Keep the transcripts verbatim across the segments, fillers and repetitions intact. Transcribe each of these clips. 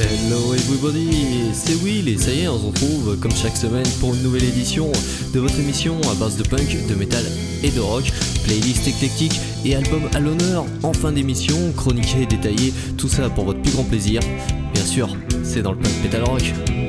Hello everybody, c'est Will et ça y est, on se retrouve comme chaque semaine pour une nouvelle édition de votre émission à base de punk, de métal et de rock, playlist éclectique et album à l'honneur en fin d'émission, chroniqué et détaillé, tout ça pour votre plus grand plaisir. Bien sûr, c'est dans le punk metal rock.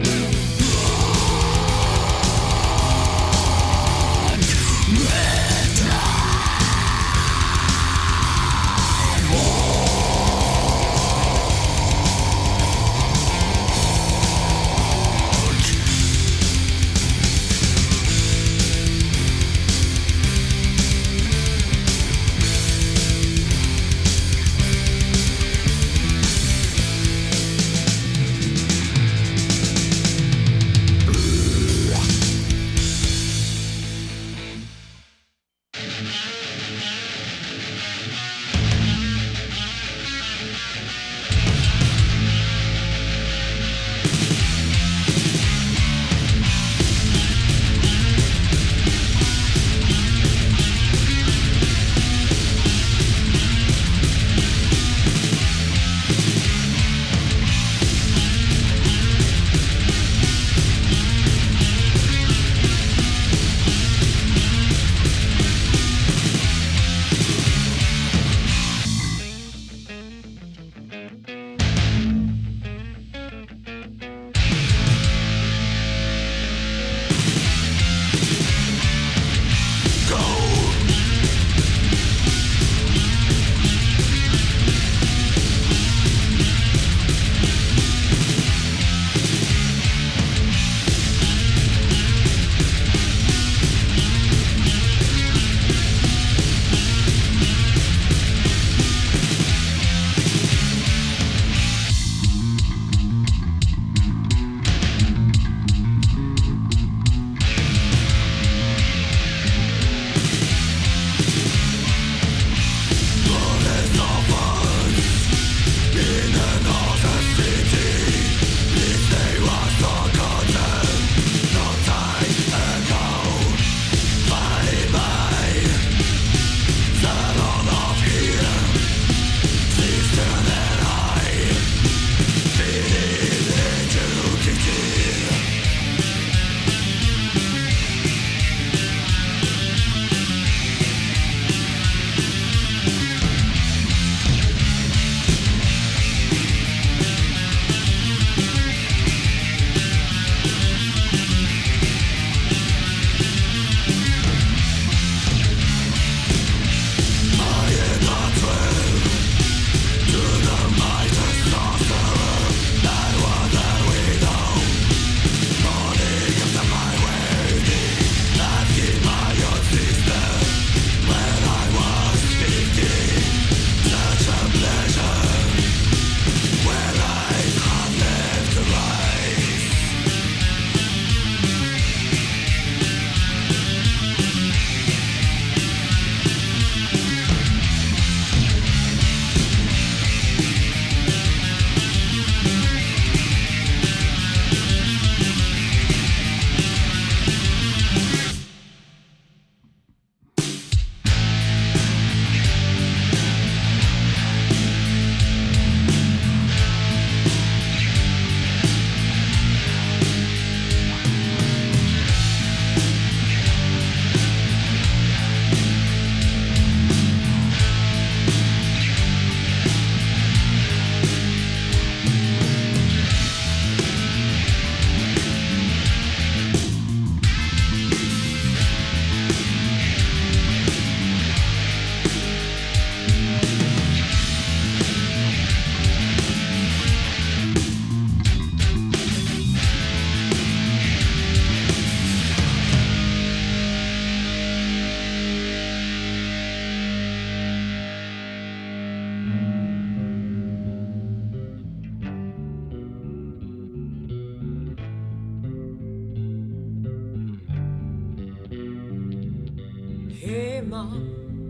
Mom,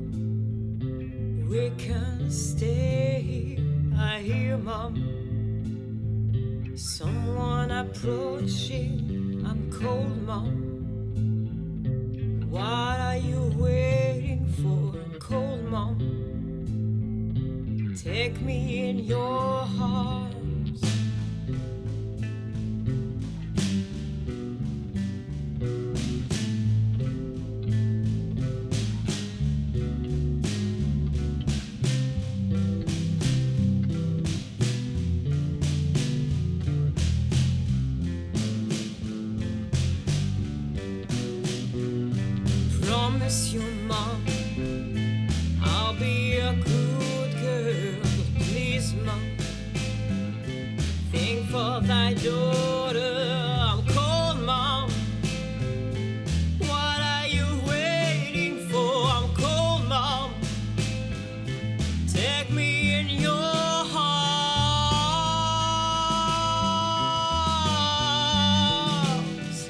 we can stay. I hear, Mom, someone approaching. I'm cold, Mom. What are you waiting for? I'm cold, Mom. Take me in your arms. promise you, Mom, I'll be a good girl. But please, Mom, think for thy daughter. I'm cold, Mom. What are you waiting for? I'm cold, Mom. Take me in your arms.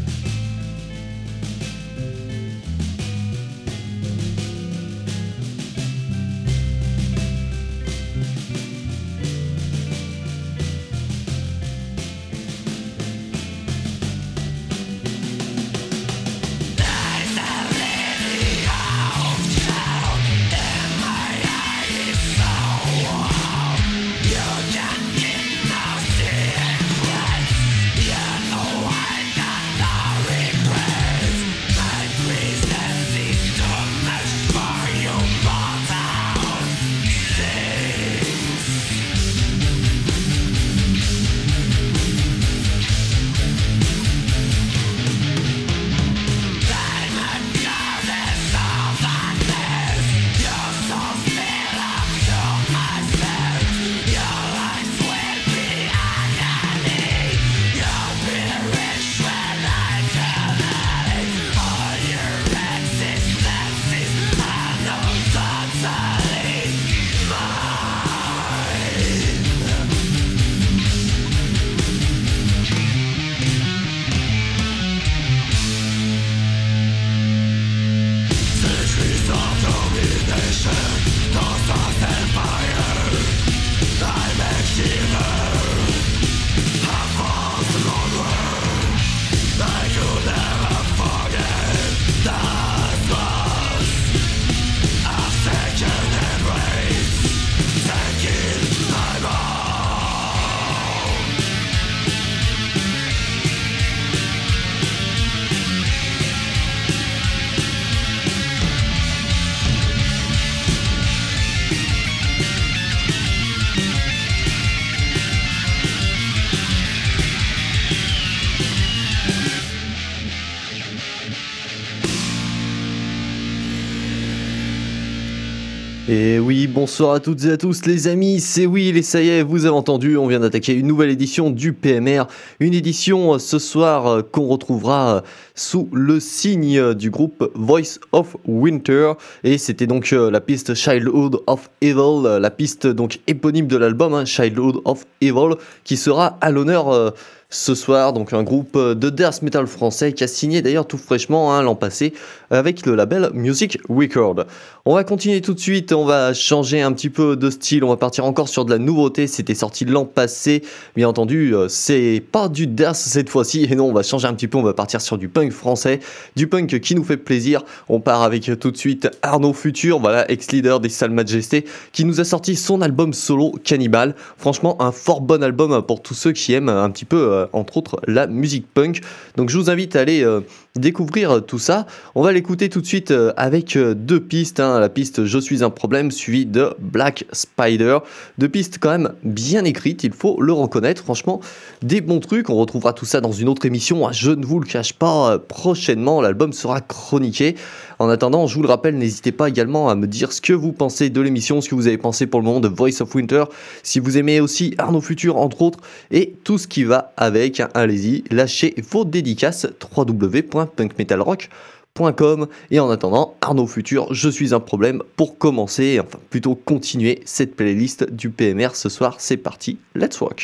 Et oui, bonsoir à toutes et à tous les amis, c'est Will et ça y est, vous avez entendu, on vient d'attaquer une nouvelle édition du P M R, une édition ce soir qu'on retrouvera sous le signe du groupe Voice of Winter, et c'était donc la piste Childhood of Evil, la piste donc éponyme de l'album, hein, Childhood of Evil, qui sera à l'honneur euh, ce soir, donc un groupe de death metal français qui a signé d'ailleurs tout fraîchement hein, l'an passé avec le label Music Record. On va continuer tout de suite, on va changer un petit peu de style, on va partir encore sur de la nouveauté, c'était sorti l'an passé, bien entendu c'est pas du death cette fois-ci, et non on va changer un petit peu, on va partir sur du punk français, du punk qui nous fait plaisir. On part avec tout de suite Arnaud Futur, voilà, ex-leader des Sales Majestés, qui nous a sorti son album solo Cannibal. Franchement un fort bon album pour tous ceux qui aiment un petit peu euh, entre autres la musique punk, donc je vous invite à aller euh, découvrir tout ça. On va l'écouter tout de suite euh, avec euh, deux pistes, hein. La piste Je suis un problème suivie de Black Spider, deux pistes quand même bien écrites, il faut le reconnaître, franchement des bons trucs. On retrouvera tout ça dans une autre émission, je ne vous le cache pas, euh, prochainement l'album sera chroniqué. En attendant, je vous le rappelle, n'hésitez pas également à me dire ce que vous pensez de l'émission, ce que vous avez pensé pour le moment de Voice of Winter, si vous aimez aussi Arnaud Futur entre autres, et tout ce qui va avec. Allez-y, lâchez vos dédicaces w w w point punk metal rock point com. Et en attendant, Arnaud Futur, Je suis un problème pour commencer, enfin plutôt continuer cette playlist du P M R ce soir. C'est parti, let's rock.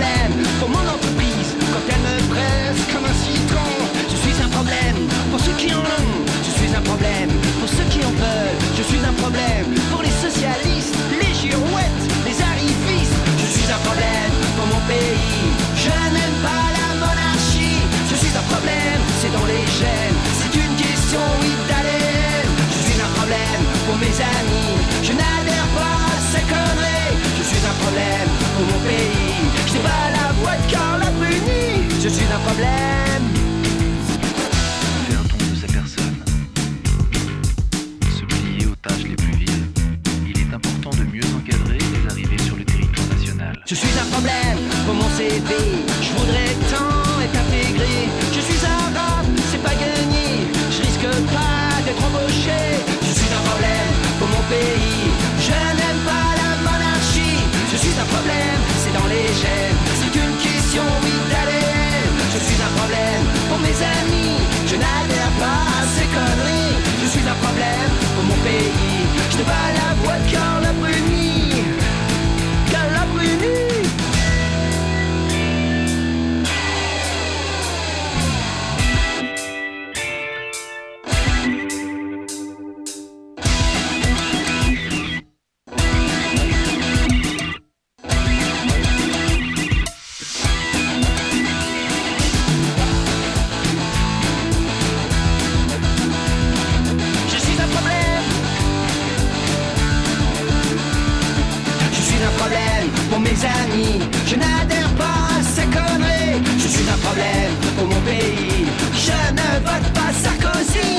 Pour mon entreprise, quand elle me presse comme un citron. Je suis un problème pour ceux qui Je suis un problème pour mon C V. Je voudrais tant être intégré. Je suis arabe, c'est pas gagné. Je risque pas d'être embauché. Je suis un problème pour mon pays. Je n'aime pas la monarchie. Je suis un problème, c'est dans les gènes. C'est qu'une question, oui, d'A D N. Je suis un problème pour mes amis. Je n'adhère pas à ces conneries. Je suis un problème pour mon pays. Je te bats la voix de Carla Bruni. Carla Bruni. Je n'adhère pas à ces conneries. Je suis un problème pour mon pays. Je ne vote pas Sarkozy.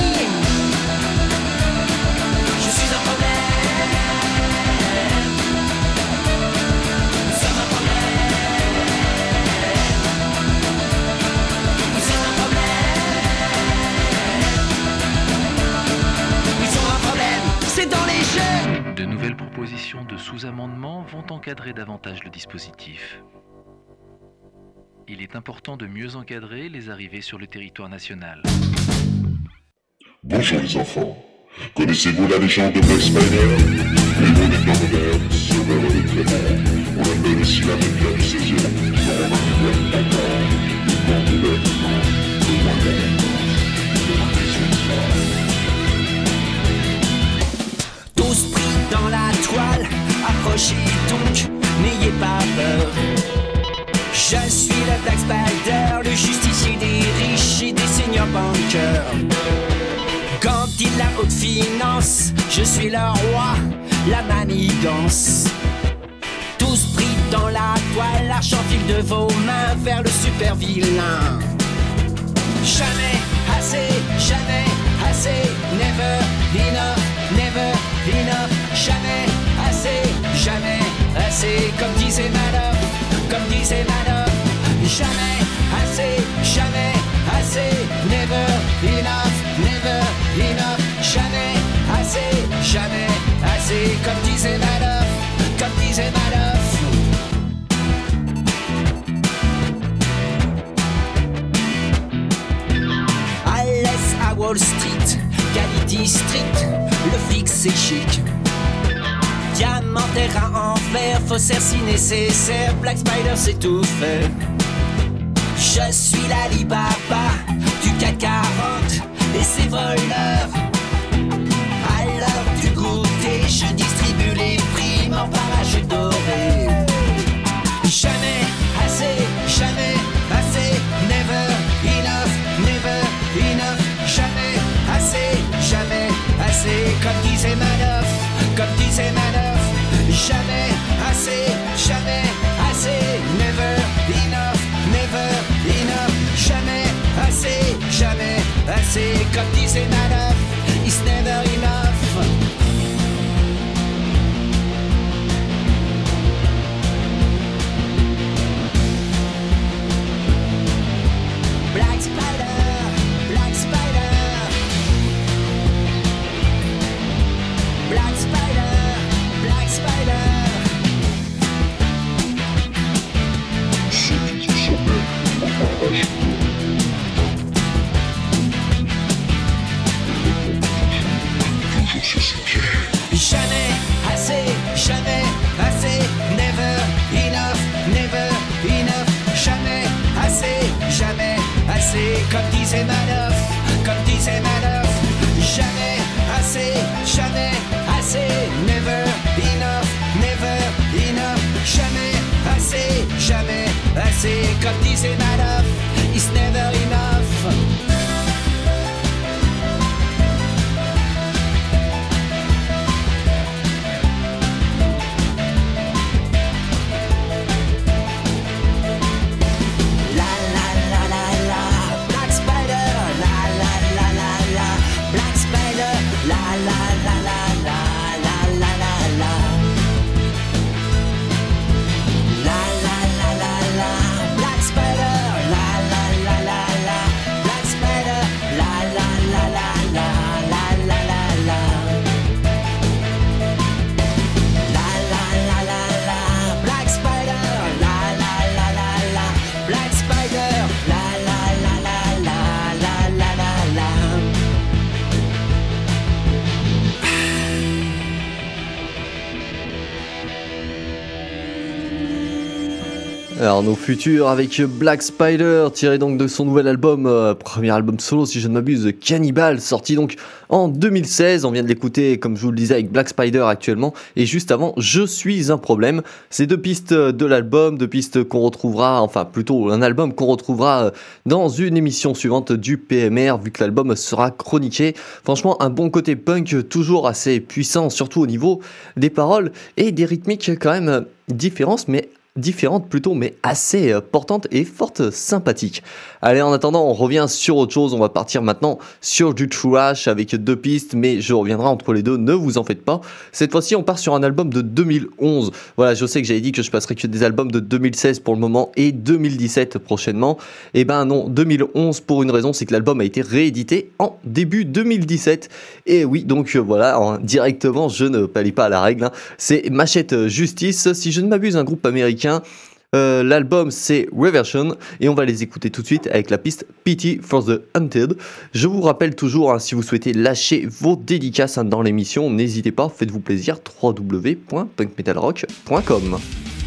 Je suis un problème. Nous sommes un problème. Nous sommes un problème. Ils sont un problème, c'est dans les jeux. De nouvelles propositions de sous-amendements vont encadrer davantage le dispositif. Il est important de mieux encadrer les arrivées sur le territoire national. Bonjour les enfants. Connaissez-vous la légende de Black Spider? Héros des temps modernes, sauveur de Clément. On l'appelle aussi la média du seizième. On a une d'accord. Quand vous êtes le moyen tous pris dans la toile, approchez donc, n'ayez pas peur. Je suis le Black Spider, le justicier des riches et des seigneurs banqueurs. Quand il la haute finance, je suis le roi, la manigance. Tous pris dans la toile, l'argent file de vos mains vers le super vilain. Jamais assez, jamais assez, never enough, never enough, jamais assez, jamais assez, comme disait Madoff, comme disait Madoff, jamais assez, jamais assez, never enough, never enough, jamais assez, jamais assez, comme disait Madoff, comme disait Madoff. Wall Street, Cali District, le flic c'est chic. Diamantaire à envers, faussaire si nécessaire, Black Spider c'est tout fait. Je suis l'Alibaba du C A C quarante et ses voleurs. À l'heure du goûter, je distribue les primes en parachute doré. Jamais assez, jamais assez, never enough, never enough. Jamais assez, jamais assez, comme disait Madoff, comme disait Madoff. Jamais assez, jamais assez, never enough, never enough. Jamais assez, jamais assez, comme disait Madoff, it's never enough. Black Spider, Black Spider, Black Spider, Black Spider. ceux qui se mettent en partage. Toujours sur ses pieds. Jamais assez, jamais assez, never enough, never enough. Jamais assez, jamais assez, comme disait Madoff, comme disait Madoff. Jamais assez, jamais assez, never enough, never enough. Jamais assez, jamais assez, comme disait Madoff, it's never enough. La Alors nos futurs avec Black Spider, tiré donc de son nouvel album, euh, premier album solo si je ne m'abuse, Cannibal, sorti donc en deux mille seize. On vient de l'écouter comme je vous le disais avec Black Spider actuellement, et juste avant Je suis un problème. Ces deux pistes de l'album, deux pistes qu'on retrouvera, enfin plutôt un album qu'on retrouvera dans une émission suivante du P M R, vu que l'album sera chroniqué. Franchement un bon côté punk, toujours assez puissant, surtout au niveau des paroles et des rythmiques quand même différentes, mais différentes plutôt, mais assez euh, portantes et fortes, sympathiques. Allez, en attendant, on revient sur autre chose. On va partir maintenant sur du thrash avec deux pistes, mais je reviendrai entre les deux, ne vous en faites pas. Cette fois-ci, on part sur un album de deux mille onze. Voilà, je sais que j'avais dit que je passerais que des albums de deux mille seize pour le moment et deux mille dix-sept prochainement. Eh ben non, deux mille onze pour une raison, c'est que l'album a été réédité en début deux mille dix-sept. Et oui, donc euh, voilà, hein, directement, je ne pallie pas à la règle. Hein. C'est Machete Justice, si je ne m'abuse, un groupe américain. Euh, l'album c'est Reversion et on va les écouter tout de suite avec la piste Pity for the Hunted. Je vous rappelle toujours, hein, si vous souhaitez lâcher vos dédicaces hein, dans l'émission, n'hésitez pas, faites-vous plaisir, w w w point punk metal rock point com.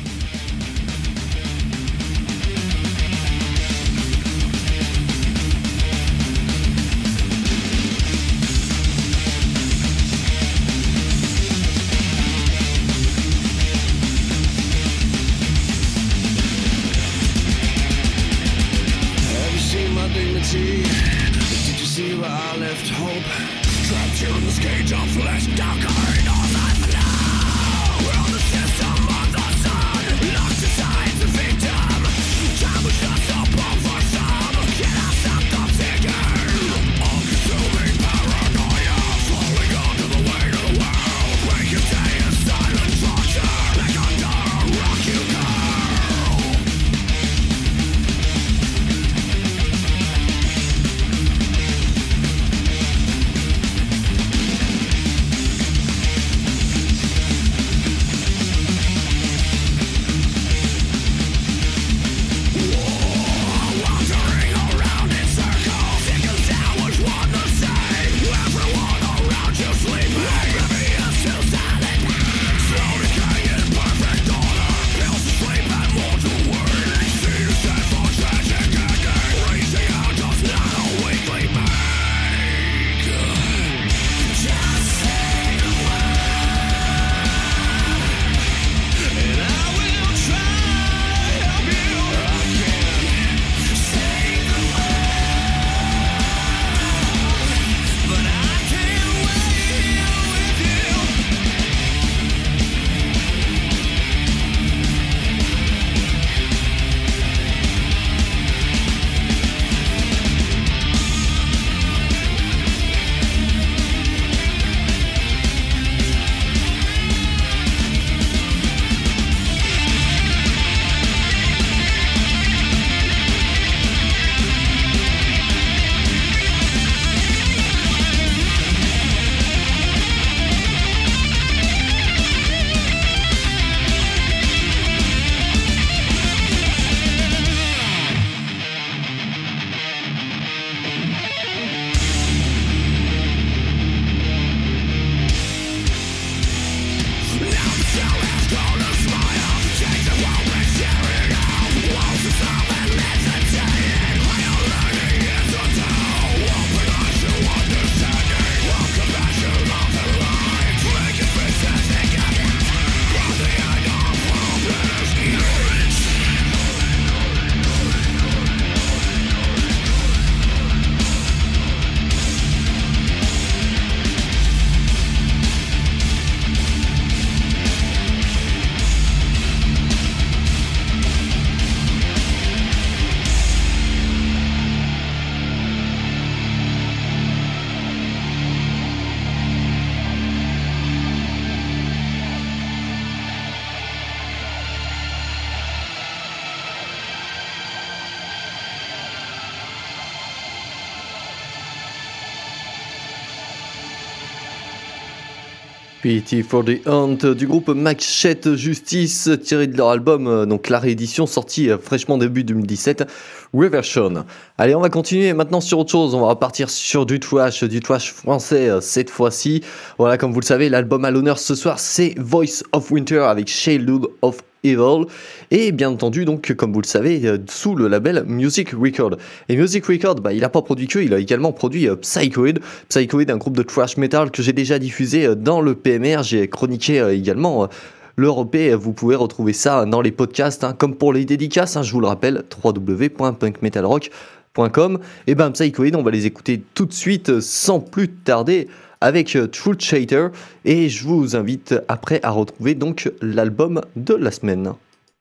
Pity for the Hunt du groupe Machete Justice, tiré de leur album, euh, donc la réédition sortie euh, fraîchement début deux mille dix-sept, Reversion. Allez, on va continuer maintenant sur autre chose, on va repartir sur du thrash, du thrash français euh, cette fois-ci. Voilà, comme vous le savez, l'album à l'honneur ce soir, c'est Voice of Winter avec Childhood of Evil, et bien entendu donc comme vous le savez euh, sous le label Music Record. Et Music Record, bah, il a pas produit que, il a également produit euh, Psychoid, Psychoid, un groupe de thrash metal que j'ai déjà diffusé euh, dans le P M R, j'ai chroniqué euh, également euh, leur E P, vous pouvez retrouver ça dans les podcasts, hein, comme pour les dédicaces, hein, je vous le rappelle, w w w point punk metal rock point com. Et ben Psychoid, on va les écouter tout de suite sans plus tarder avec euh, Truth Shater, et je vous invite après à retrouver donc l'album de la semaine.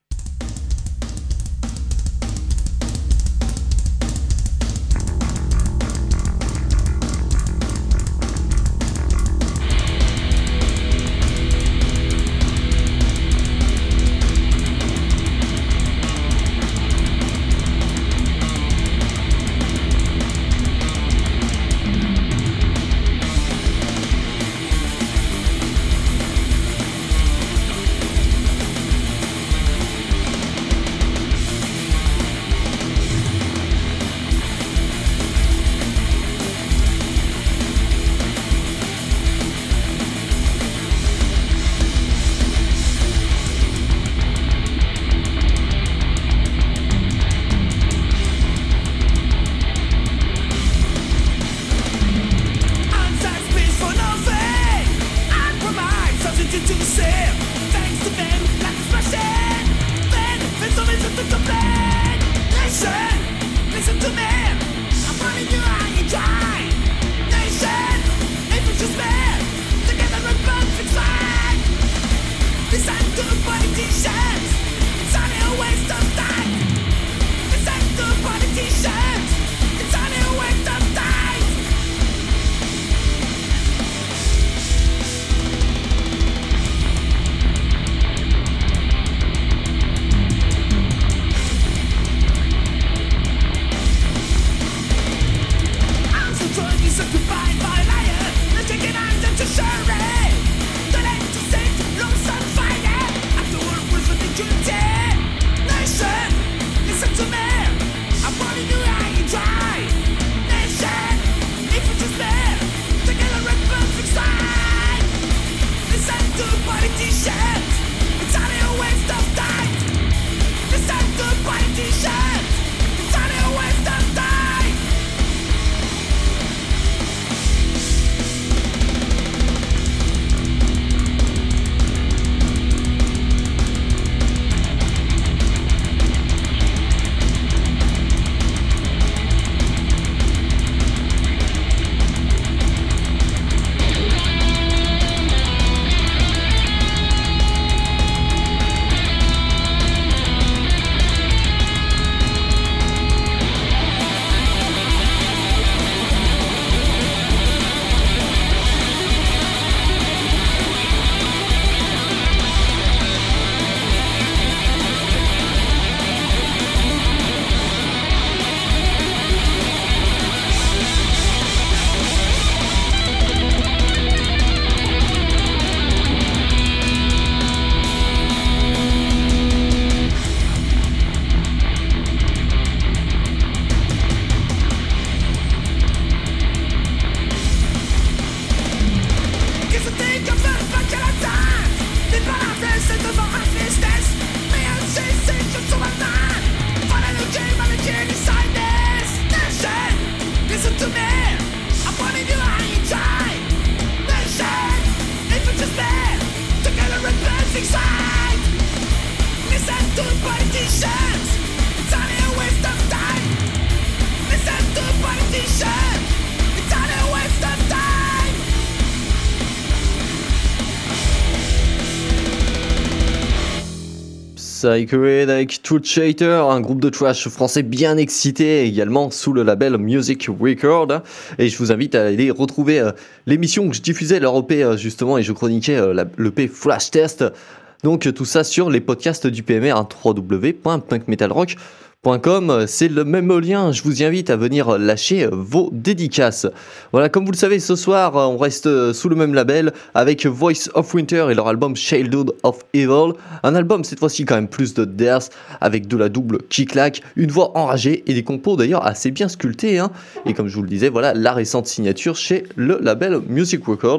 Psychoid avec Truth Shater, un groupe de trash français bien excité, également sous le label Music Record. Et je vous invite à aller retrouver euh, l'émission que je diffusais, leur E P euh, justement, et je chroniquais euh, l'E P Flash Test. Donc tout ça sur les podcasts du P M R, hein, w w w point punk metal rock point com, c'est le même lien, je vous invite à venir lâcher vos dédicaces. Voilà, comme vous le savez, ce soir, on reste sous le même label avec Voice of Winter et leur album Childhood of Evil, un album cette fois-ci quand même plus de death, avec de la double qui claque, une voix enragée et des compos d'ailleurs assez bien sculptés, hein. Et comme je vous le disais, voilà la récente signature chez le label Music Record.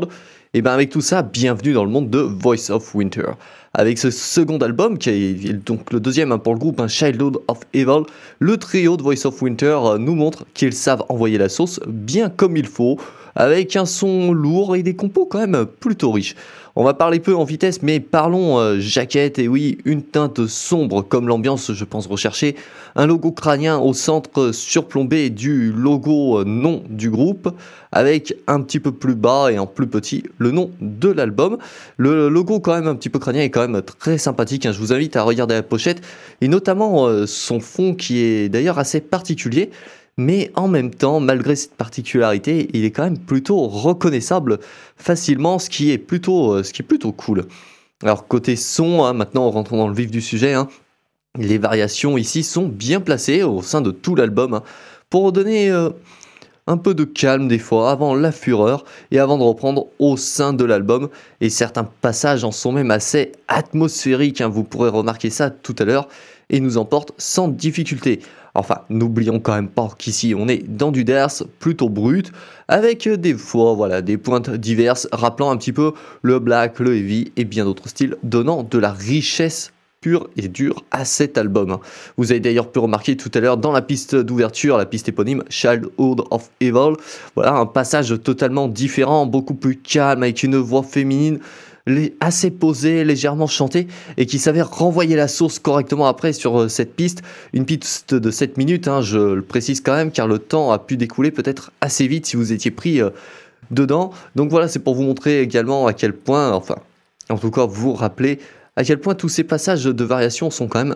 Et bien avec tout ça, bienvenue dans le monde de Voice of Winter. Avec ce second album, qui est donc le deuxième hein, pour le groupe, un Childhood of Evil, le trio de Voice of Winter euh, nous montre qu'ils savent envoyer la sauce bien comme il faut, avec un son lourd et des compos quand même plutôt riches. On va parler peu en vitesse, mais parlons euh, jaquette, et oui, une teinte sombre comme l'ambiance, je pense, recherchée, un logo crânien au centre surplombé du logo euh, nom du groupe, avec un petit peu plus bas et en plus petit le nom de l'album. Le logo quand même un petit peu crânien est quand même très sympathique, hein. Je vous invite à regarder la pochette, et notamment euh, son fond qui est d'ailleurs assez particulier. Mais en même temps, malgré cette particularité, il est quand même plutôt reconnaissable facilement, ce qui est plutôt, euh, ce qui est plutôt cool. Alors côté son, hein, maintenant rentrons dans le vif du sujet, hein, les variations ici sont bien placées au sein de tout l'album, hein, pour donner euh, un peu de calme des fois avant la fureur et avant de reprendre au sein de l'album. Et certains passages en sont même assez atmosphériques, hein, vous pourrez remarquer ça tout à l'heure, et nous emportent sans difficulté. Enfin, n'oublions quand même pas qu'ici on est dans du dance plutôt brut, avec des fois voilà, des pointes diverses, rappelant un petit peu le black, le heavy et bien d'autres styles, donnant de la richesse pure et dure à cet album. Vous avez d'ailleurs pu remarquer tout à l'heure dans la piste d'ouverture, la piste éponyme Childhood of Evil, voilà un passage totalement différent, beaucoup plus calme, avec une voix féminine assez posée, légèrement chantée, et qui s'avère renvoyer la sauce correctement après sur cette piste. Une piste de sept minutes, hein, je le précise quand même, car le temps a pu découler peut-être assez vite si vous étiez pris euh, dedans. Donc voilà, c'est pour vous montrer également à quel point, enfin, en tout cas vous rappeler à quel point tous ces passages de variation sont quand même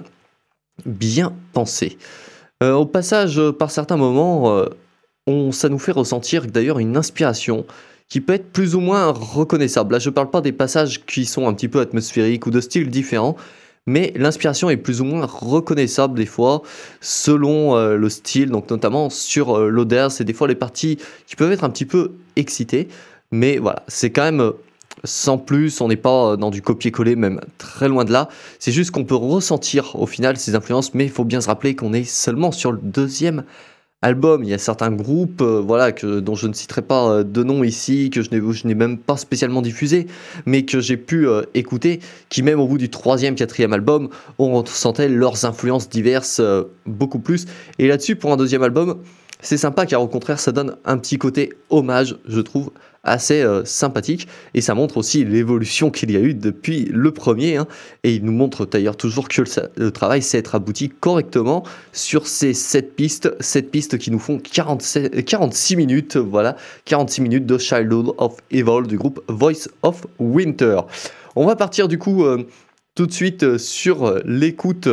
bien pensés. Euh, au passage, par certains moments, euh, on, ça nous fait ressentir d'ailleurs une inspiration qui peut être plus ou moins reconnaissable. Là, je ne parle pas des passages qui sont un petit peu atmosphériques ou de styles différents, mais l'inspiration est plus ou moins reconnaissable des fois, selon euh, le style, donc notamment sur euh, l'odeur, c'est des fois les parties qui peuvent être un petit peu excitées, mais voilà, c'est quand même euh, sans plus, on n'est pas dans du copier-coller, même très loin de là, c'est juste qu'on peut ressentir au final ces influences, mais il faut bien se rappeler qu'on est seulement sur le deuxième album. Il y a certains groupes euh, voilà, que, dont je ne citerai pas euh, de nom ici, que je n'ai, je n'ai même pas spécialement diffusé, mais que j'ai pu euh, écouter, qui même au bout du troisième, quatrième album, on ressentait leurs influences diverses euh, beaucoup plus. Et là-dessus, pour un deuxième album, c'est sympa car au contraire, ça donne un petit côté hommage, je trouve, assez euh, sympathique, et ça montre aussi l'évolution qu'il y a eu depuis le premier, hein, et il nous montre d'ailleurs toujours que le, le travail sait être abouti correctement sur ces sept pistes, sept pistes qui nous font quarante-sept, quarante-six minutes, voilà, quarante-six minutes de Childhood of Evil du groupe Voice of Winter. On va partir du coup euh, tout de suite sur l'écoute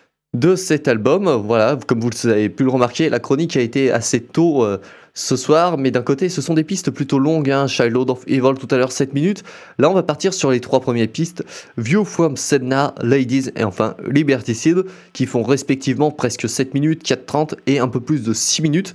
de cet album. Voilà, comme vous avez pu le remarquer, la chronique a été assez tôt euh, ce soir, mais d'un côté, ce sont des pistes plutôt longues, hein, Childhood of Evil tout à l'heure, sept minutes. Là, on va partir sur les trois premières pistes, View from Sedna, Ladies et enfin Liberticide, qui font respectivement presque sept minutes, quatre trente et un peu plus de six minutes.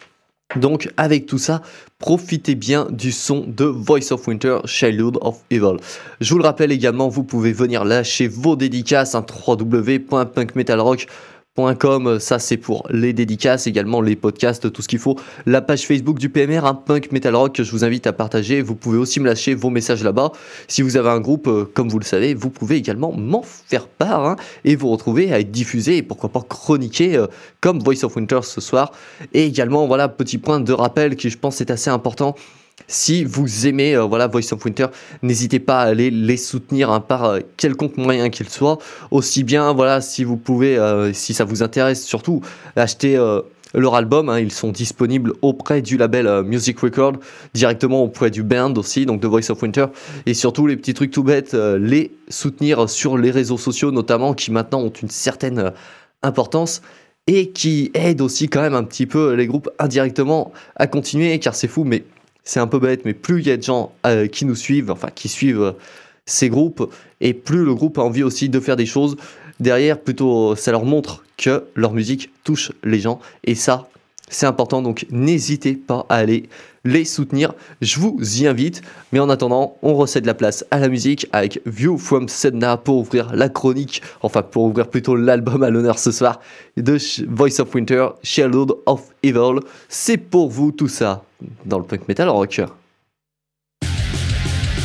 Donc, avec tout ça, profitez bien du son de Voice of Winter, Childhood of Evil. Je vous le rappelle également, vous pouvez venir lâcher vos dédicaces, hein, w w w point punk metal rock point com, ça c'est pour les dédicaces, également les podcasts, tout ce qu'il faut. La page Facebook du P M R, un Punk Metal Rock, que je vous invite à partager. Vous pouvez aussi me lâcher vos messages là-bas. Si vous avez un groupe, euh, comme vous le savez, vous pouvez également m'en faire part, hein, et vous retrouver à être diffusé et pourquoi pas chroniquer euh, comme Voice of Winter ce soir. Et également, voilà, petit point de rappel qui je pense est assez important. Si vous aimez euh, voilà, Voice of Winter, n'hésitez pas à aller les soutenir, hein, par euh, quelconque moyen qu'il soit. Aussi bien, voilà, si vous pouvez, euh, si ça vous intéresse, surtout acheter euh, leur album, hein, ils sont disponibles auprès du label euh, Music Record, directement auprès du band aussi, donc de Voice of Winter. Et surtout, les petits trucs tout bêtes, euh, les soutenir sur les réseaux sociaux notamment, qui maintenant ont une certaine euh, importance. Et qui aident aussi quand même un petit peu les groupes indirectement à continuer, car c'est fou, mais c'est un peu bête, mais plus il y a de gens euh, qui nous suivent, enfin qui suivent euh, ces groupes, et plus le groupe a envie aussi de faire des choses derrière, plutôt ça leur montre que leur musique touche les gens, et ça, c'est important, donc n'hésitez pas à aller les soutenir, je vous y invite. Mais en attendant, on recède la place à la musique avec View from Sedna pour ouvrir la chronique, enfin pour ouvrir plutôt l'album à l'honneur ce soir de Voice of Winter, Childhood of Evil. C'est pour vous tout ça dans le punk metal rock.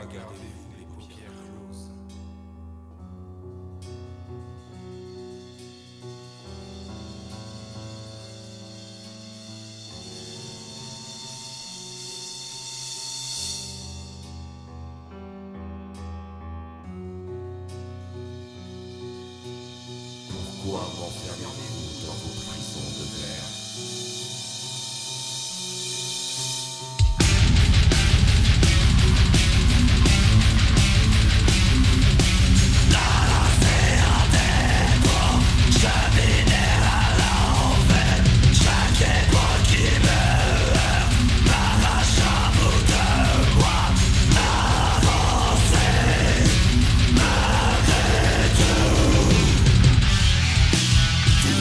gardez-vous les paupières closes? Pourquoi m'enfermez-vous dans vos prisons de verre? Vous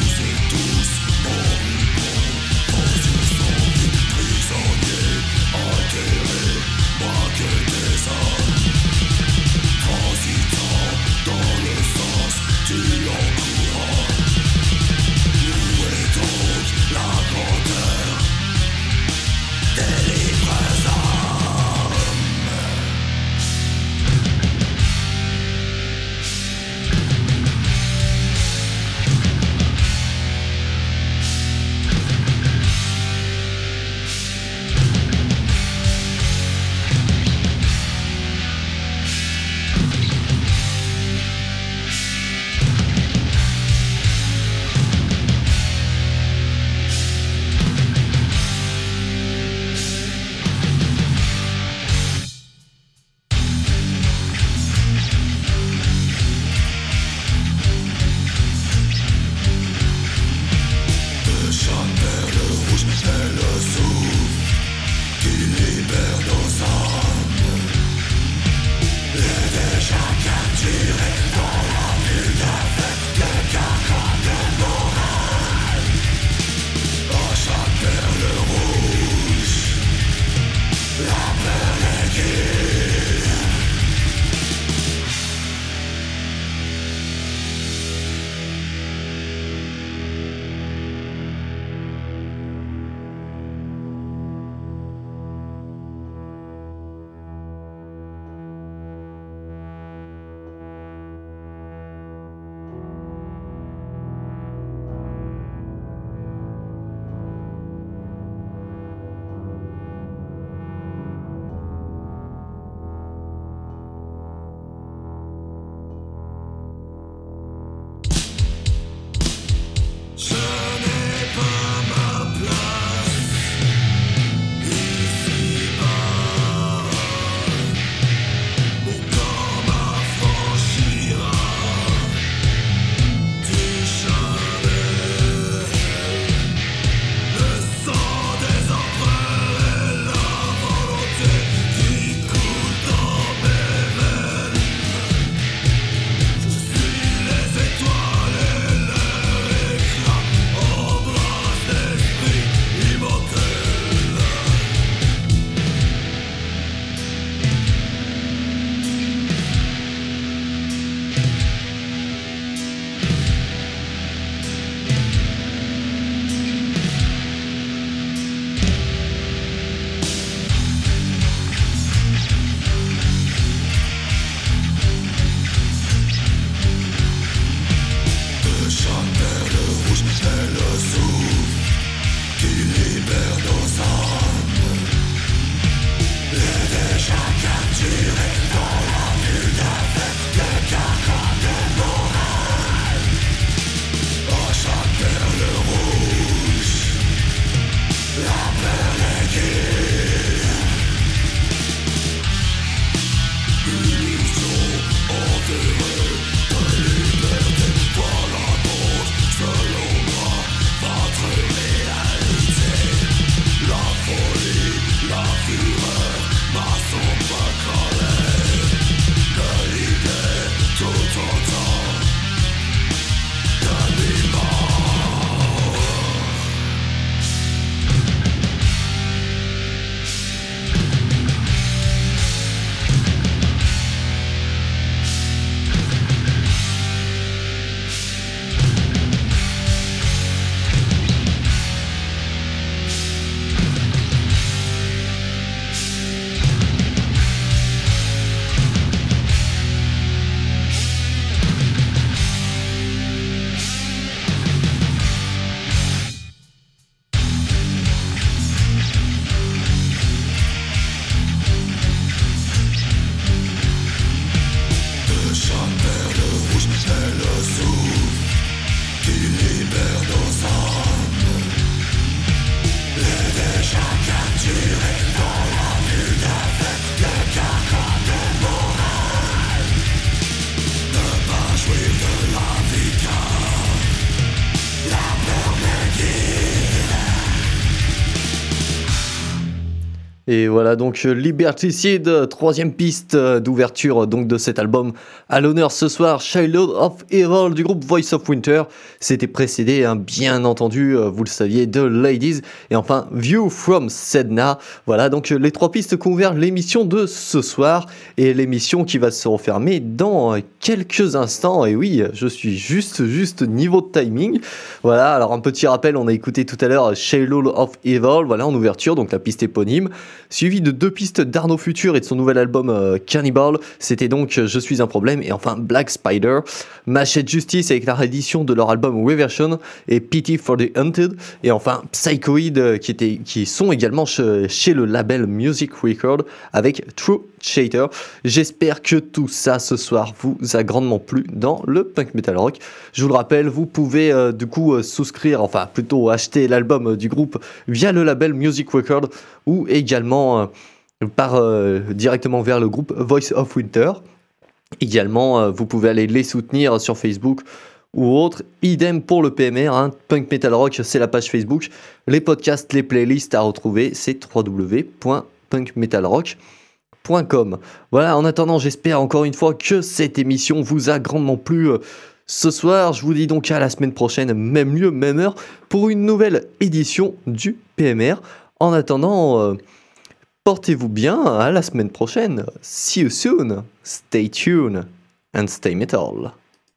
Et voilà donc Liberticide, troisième piste d'ouverture donc de cet album. À l'honneur ce soir, Childhood of Evil du groupe Voice of Winter. C'était précédé, hein, bien entendu, vous le saviez, de Ladies. Et enfin, View from Sedna. Voilà donc les trois pistes qui ont ouvert l'émission de ce soir. Et l'émission qui va se refermer dans quelques instants. Et oui, je suis juste, juste niveau de timing. Voilà, alors un petit rappel, on a écouté tout à l'heure Childhood of Evil, voilà en ouverture, donc la piste éponyme. Suivi de deux pistes d'Arnaud Futur et de son nouvel album euh, Cannibal, c'était donc euh, Je suis un problème, et enfin Black Spider, Machete Justice avec la réédition de leur album Reversion et Pity for the Hunted, et enfin Psychoid euh, qui, était, qui sont également ch- chez le label Music Record avec True Chater. J'espère que tout ça ce soir vous a grandement plu dans le punk metal rock. Je vous le rappelle, vous pouvez euh, du coup euh, souscrire, enfin plutôt acheter l'album euh, du groupe via le label Music Record ou également euh, par, euh, directement vers le groupe Voice of Winter. Également, euh, vous pouvez aller les soutenir sur Facebook ou autre. Idem pour le P M R, hein. Punk Metal Rock, c'est la page Facebook. Les podcasts, les playlists à retrouver, c'est w w w point punk metal rock point com. Voilà, en attendant, j'espère encore une fois que cette émission vous a grandement plu. Euh, Ce soir, je vous dis donc à la semaine prochaine, même lieu, même heure, pour une nouvelle édition du P M R. En attendant, euh, portez-vous bien, à la semaine prochaine. See you soon, stay tuned and stay metal.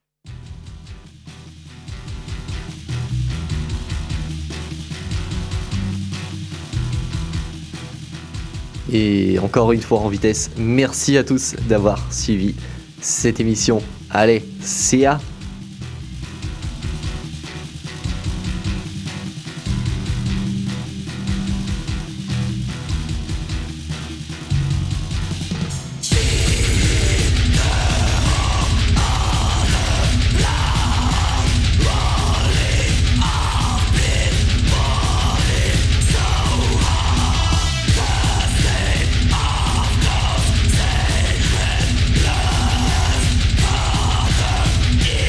Et encore une fois en vitesse, merci à tous d'avoir suivi cette émission. Allez, see ya! Yeah.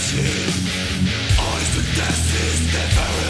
Eyes to death is never